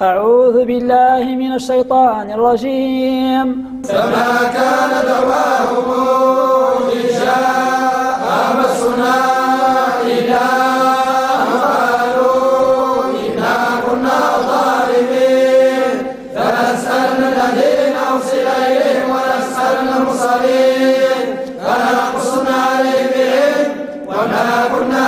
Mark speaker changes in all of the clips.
Speaker 1: أعوذ بالله من الشيطان الرجيم.
Speaker 2: فما كان دعواهم إذ جاء بأسنا إلا أن قالوا إنا كنا ظالمين فنسألنا الذين أرسل إليهم ونسألنا المرسلين فنقصنا عليهم بعلم وما كنا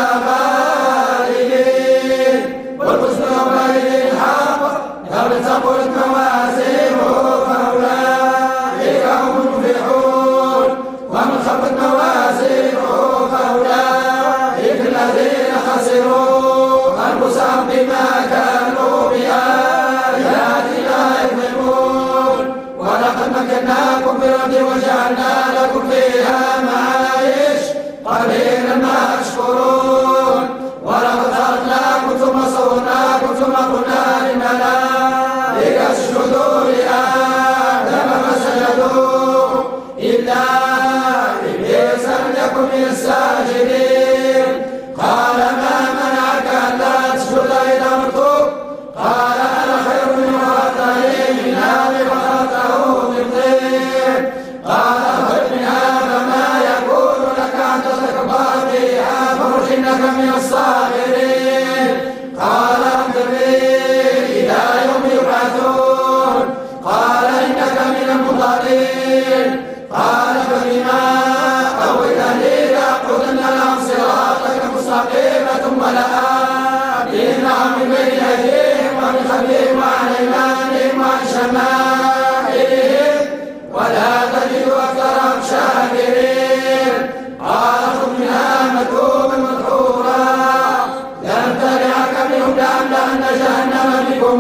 Speaker 2: غائبين والحزن يومئذ الحق يرتقل موازينه فأولئك هم المفلحون ومن خفت موازينه فأولئك الذين خسروا أنفسهم بما كانوا بآياتنا يظلمون ولقد مكناكم في الأرض وجعلنا لكم فيها معايش قليلا ما تشكرون ولقد خلقناكم ثم صورناكم ثم قلنا للملائكة اسجدوا لآدم فسجدوا إلا إبليس لم يكن من الساجدين قال ما منعك ألا تسجد إذ أمرتك قال أنا خير منه خلقتني من نار وخلقته من طين قال اخرج منها فما يكون لك أن تتكبر فيها فاخرج إنك من الصاغرين قال انظرني إلى يوم يبعثون قال إنك من المنظرين قال فبما أغويتني لأقعدن لهم صراطك المستقيم ثم لآتينهم من بين أيديهم ومن خلفهم وعن أيمانهم وعن شمائلهم ولا تجد أكثرهم شاكرين قال خذ منها مكتوبا مدحورا لن تبعك منهم لأملأن جهنم بكم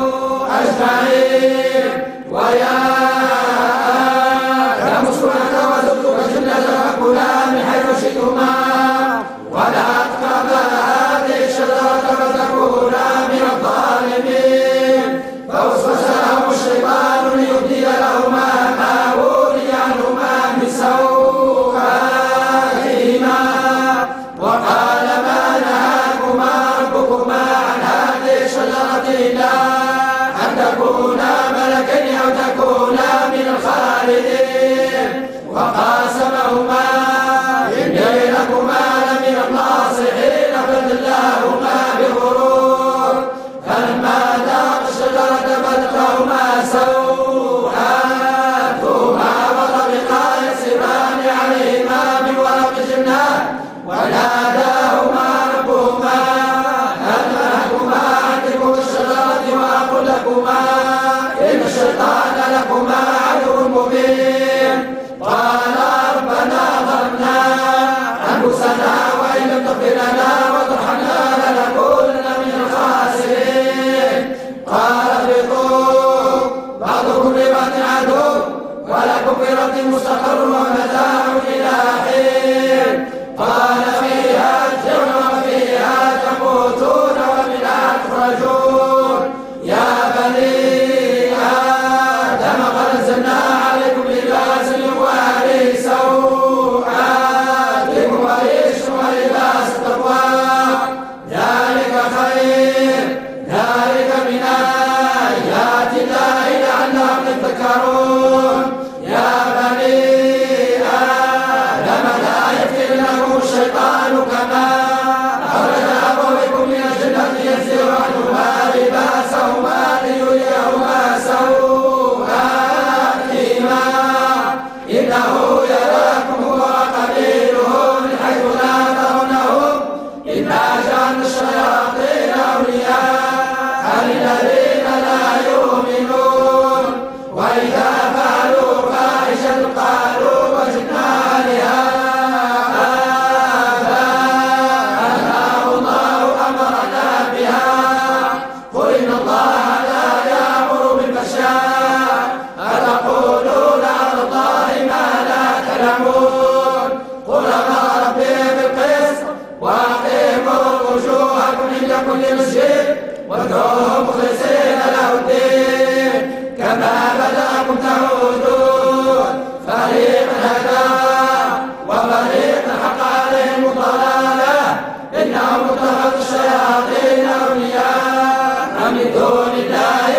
Speaker 2: أجمعين ويا آدم اسكن أنت وزوجك الجنة فكلا من حيث شئتما ولا تقربا هذه الشجرة فتكونا من الظالمين فوسوس لهم الشيطان ليبدي لهما ما وري عنهما من سوءاتهما وقال ما نهاكما ربكما عن هذه الشجرة إلا أن تكونا ملكين أو تكونا من الخالدين وقاسمهما إني لكما لمن الناصحين فدلاهما بغرور فلما ذاقا الشجرة بدت لهما سوءاتهما وطفقا يخصفان عليهما من ورق الجنة وناداهما ربهما هل أنهاكما عن تلك الشجرة وأقول لكما إن الشيطان لكما عدو مبين قالا ربنا ظلمنا أنفسنا وإن لم تغفر لنا وترحمنا لنكونن من الخاسرين قال اهبطوا بعضكم لبعض عدو ولكم في الأرض مستقر ومتاع إلى حين قال فيها تحيون وفيها تموتون ومنها تخرجون يا بني آدم قد أنزلنا عليكم لباس يواري سوءاتكم وريش ولباس التقوى ذلك خير ذلك من آيات الله لعلهم يتذكرون يا بني آدم لا يفتنكم الشيطان كما أخرج أبويكم من الجنة ينزع عنهما لباسهما ليريهما سوءاتهما إنه يراكم هو وقبيله من حيث لا ترونهم إنا جعلنا الشياطين أولياء للذين لا يؤمنون وإذا فعلوا فاحشة قالوا وجدنا عليها آباءنا والله أمرنا بها قل إن الله لا يأمر بالفحشاء أتقولون على الله ما لا تعلمون قل أمر ربي بالقسط وأقيموا وجوهكم عند كل مسجد وادعوه مخلصين له الدين كما بدأكم تعودون فريقا هدى وفريقا حق عليهم الضلالة إنهم اتخذوا الشياطين أولياء من دون الله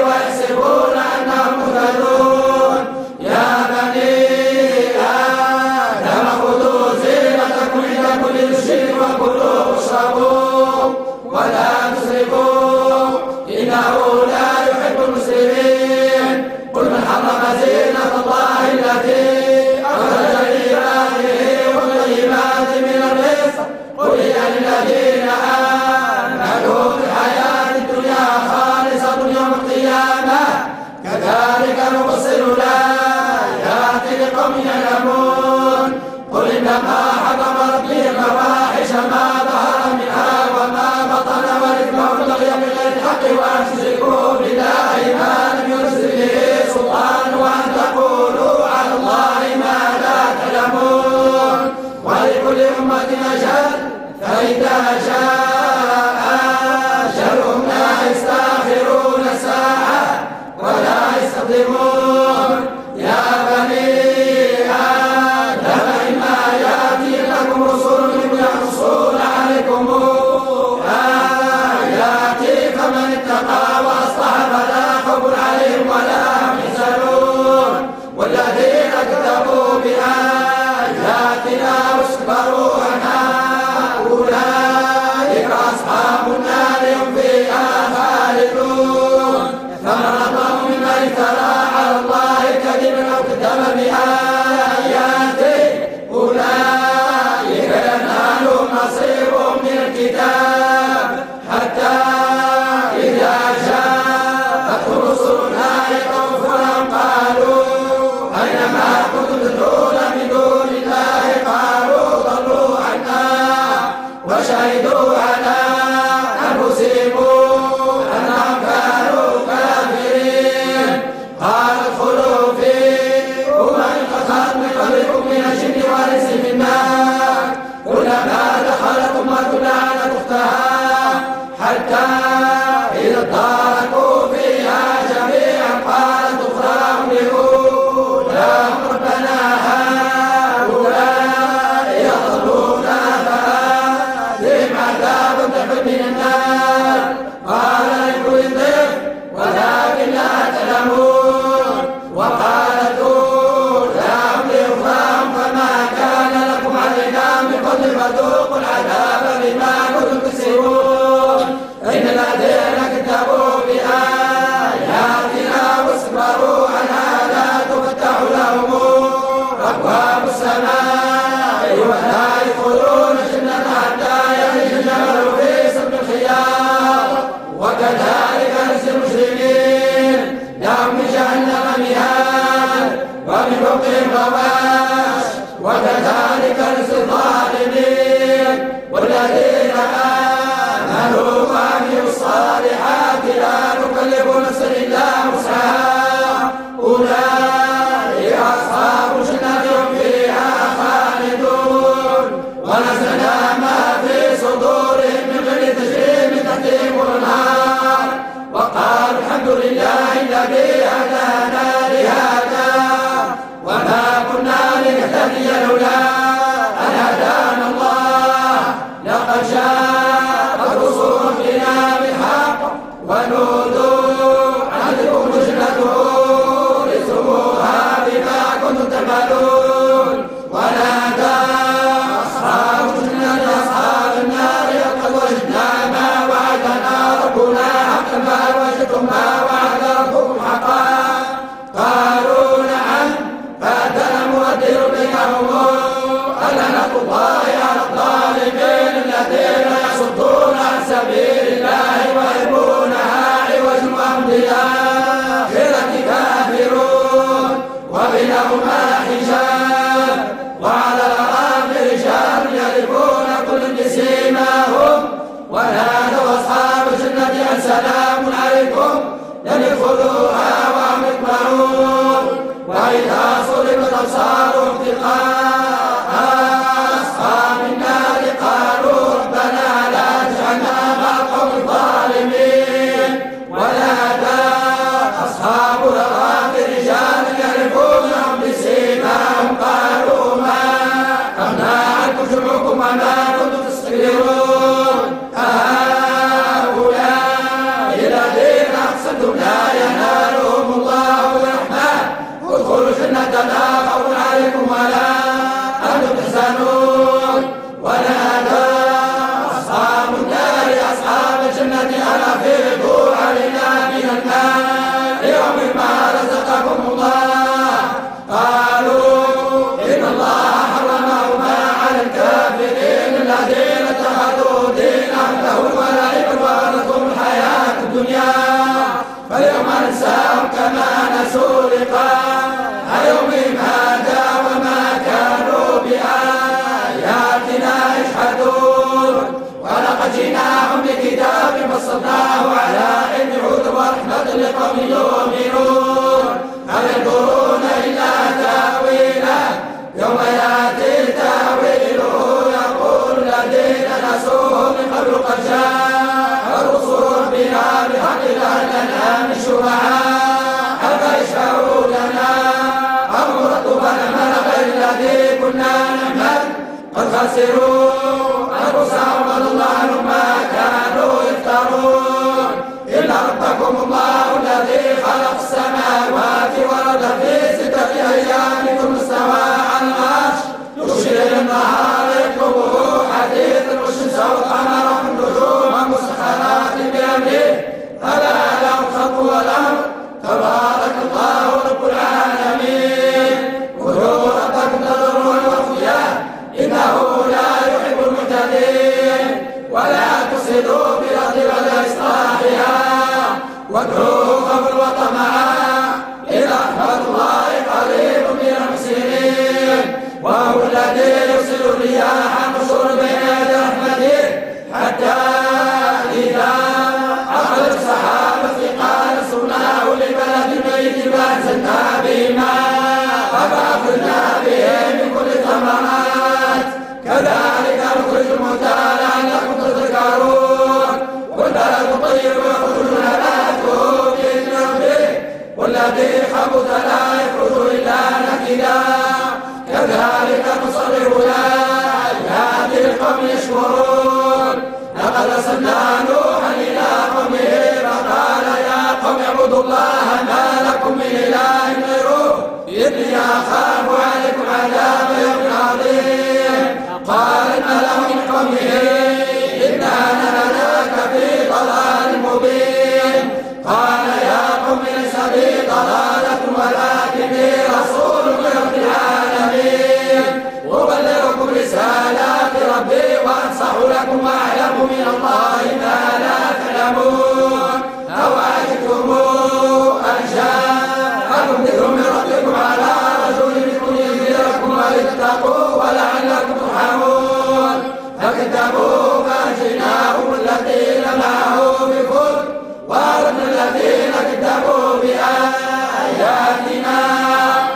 Speaker 2: الحمد لله الذي هدانا لهذا وما كنا لنهتدي لولا أن هدانا الله لقد جاءت رسل ربنا بالحق ونودوا أن تلكم جنة ورثتموها بما كنتم تعملون ونادى أصحاب الجنة أصحاب النار قد وجدنا ما وعدنا ربنا حقا فهل وجدتم ما وعد ربكم حقا قالوا نعم فأتنا مؤذن بينهم ألعنة الله على الظالمين الذين يصدون عن سبيل الله ويبغونها عوجا وهم بالآخرة كافرون وبينهما حجاب وعلى الأرائك رجال يعرفون كل بسيماهم ونادوا أصحاب الجنة أن سلام عليكم لم يدخلوها وهم يطمعون وإذا صرفت أبصارهم تلقاء أصحاب النار قالوا ربنا لا تجعلنا مع القوم الظالمين ونادى أصحاب الأرائك رجال يعرفونهم بسيماهم قالوا ما أغنى عنكم جمعكم وما كنتم تستكبرون هؤلاء الذين أقسمتم لا ينالهم الله برحمة ادخلوا الجنة لا خوف عليكم ولا أنتم تحزنون ونادى أصحاب النار أصحاب الجنة أن أفيضوا علينا من الماء ومما رزقكم الله قالوا إن الله حرمهما على الكافرين الذين اتخذوا دينهم لهوا ولعبا وغرتهم الحياة الدنيا فاليوم ننساهم كما نسوا لقاء يومهم هذا وما كانوا بآياتنا يجحدون ولقد جئناهم بكتاب فصلناه على علم هدى ورحمة لقوم يؤمنون هل ينظرون إلا تأويله يوم يأتي تأويله يقول الذين نسوه من قبل قد جاء رسل ربنا بالحق لنا من شفعاء فيشفعوا لنا أمرت فنعمل غير الذي كنا نعمل قد خسروا أنفسهم وضل عنهم ما كانوا يفترون إن ربكم الله الذي خلق السماوات والأرض في 6 أيام ثم استوى على العرش يغشي النهار يطلبه حديثا والشمس والقمر والنجوم مسخرات بأمره ألا له الخلق والأمر تبارك الله رب العالمين ادعوا ربكم تضرعا وخفيا إنه لا يحب المعتدين ولا تفسدوا في الأرض بعد إصلاحها وادعوه خوفا وطمعا إن رحمة الله قريب من المحسنين وهو الذي يرسل الرياح نشر بين يدي رحمته حتى إذا أخرج سحابا ثقالا سقناه لبلد ميت فأنزلنا به ماء فأخرجنا به من كل الثمرات كذلك نخرج الموتى لعلكم تذكرون والبلد الطيب يخرج نباته بإذن ربه والذي خبث لا يخرج إلا نكدا كذلك نصرف الآيات لقوم يشكرون لقد أرسلنا نوحا إلى قومه فقال يا قوم اعبدوا الله ما لكم من إله غيره إني أخاف عليكم عذاب يوم عظيم قال الملأ من قومه إنا لنراك في ضلال مبين قال يا قوم ليس بي ضلالة ولكني رسول من رب العالمين أبلغكم رسالات ربي وأنصح لكم وأعلم من الله ما لا تعلمون أوعجبتم أن جاءكم ذكر من ربكم على رجل منكم ينذركم ولتتقوا ولعلكم ترحمون فكذبوا فأنجيناهم الذين معه بكل وأردنا الذين كذبوا بآياتنا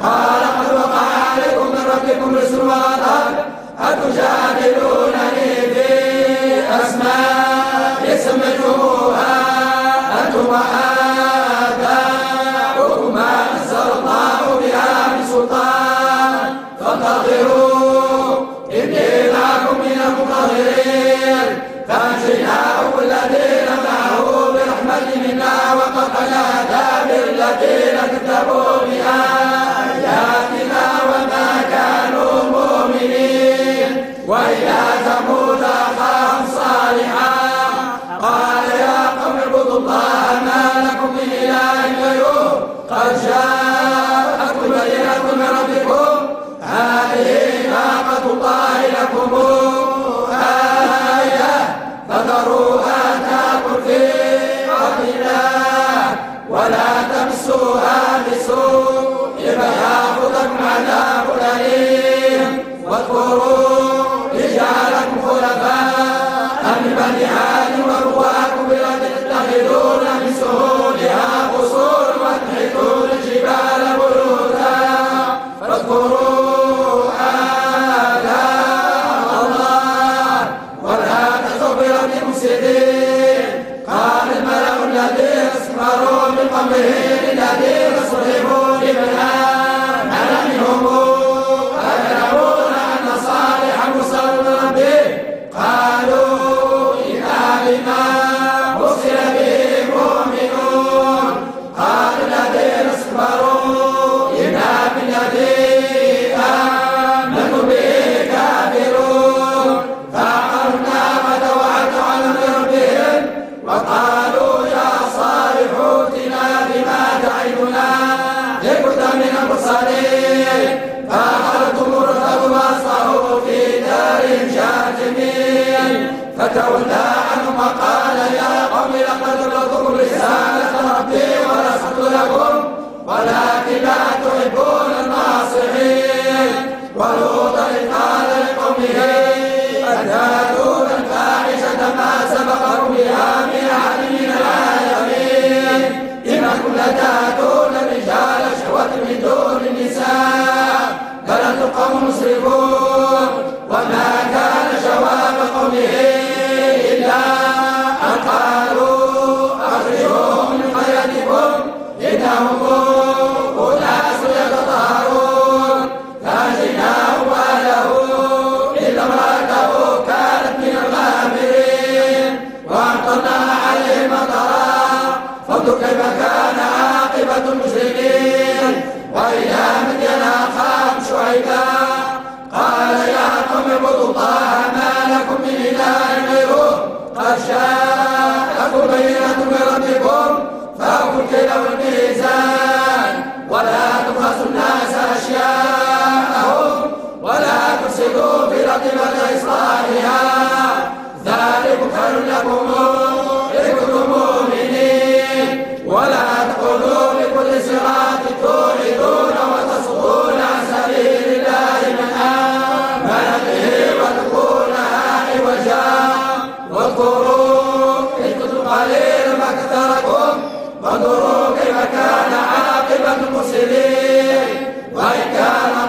Speaker 2: قال قد وقع عليكم من ربكم رزق وغضب أتجادلونني في أسماء سميتموها أنتم وآباؤكم ما أنزل الله بها من سلطان فانتظروا إني معكم من المنتظرين فأنجيناه والذين معه برحمة منا وقطعنا دابر الذين كذبوا بآياتنا وما كانوا مؤمنين. وإلى ثمود أخاهم صالحا قال يا قوم اعبدوا الله ما لكم من إله غيره قد جاءتكم بينة من ربكم هذه ناقة الله لكم آية فذروها تأكل في أرض الله ولا تمسوها بسوء فيأخذكم عذاب أليم. واذكروا إذ جعلكم خلفاء من بني عاد وبوأكم بالأرض تتخذون من سهولها قصورا وتنحتون الجبال بيوتا فاذكروا آلاء الله ولا تعثوا في الأرض مفسدين. قال الملأ الذين استكبروا من قومه للذين استضعفوا لمن آمن منهم أتدعون أن صالحا مرسل من ربه قالوا إنا بما أرسل به مؤمنون. قال الذين استكبروا إنا بالذي آمنوا به كافرون فعقروا الناقة وعتوا عن أمر ربهم وقالوا يا صالح ائتنا بما تعدنا إن كنت من المرسلين. فأخذتهم الرجفة وأصبحوا في دارهم جاثمين فتولى عنهم وقال يا قوم لقد بلغتكم رسالة ربي ونصحت لكم ولكن لا تحبون الناصحين. ولوطا إذ قال لقومه أتأتون الفاحشة ما سبقكم بها من أحد من العالمين إنكم لتأتون الرجال شهوة من دون النساء بل أنتم قوم مسرفون. وما كان جواب قومه إلا أن قالوا أخرجوهم من قريتكم إنهم أناس يتطهرون فأنجيناه وأهله إلا امرأته كانت من الغابرين وأمطرنا عليهم مطرا فانظر كيف كان عاقبة المجرمين. وإلى مدين أخاهم شعيبا قال يا قوم اعبدوا الله ما لكم من إله غيره قد جاءتكم بينة من ربكم فأوفوا الكيل والميزان ولا تبخسوا الناس أشياءهم ولا تفسدوا في الأرض بعد إصلاحها ذلكم خير لكم إن كنتم مؤمنين. ولا تقولوا لكل صراط توعدون وتصدون عن سبيل الله من آمن به وتكونها عوجا واذكروا إن كنتم قليلا فكثركم وانظروا كيف كان عاقبة المفسدين. وإن كان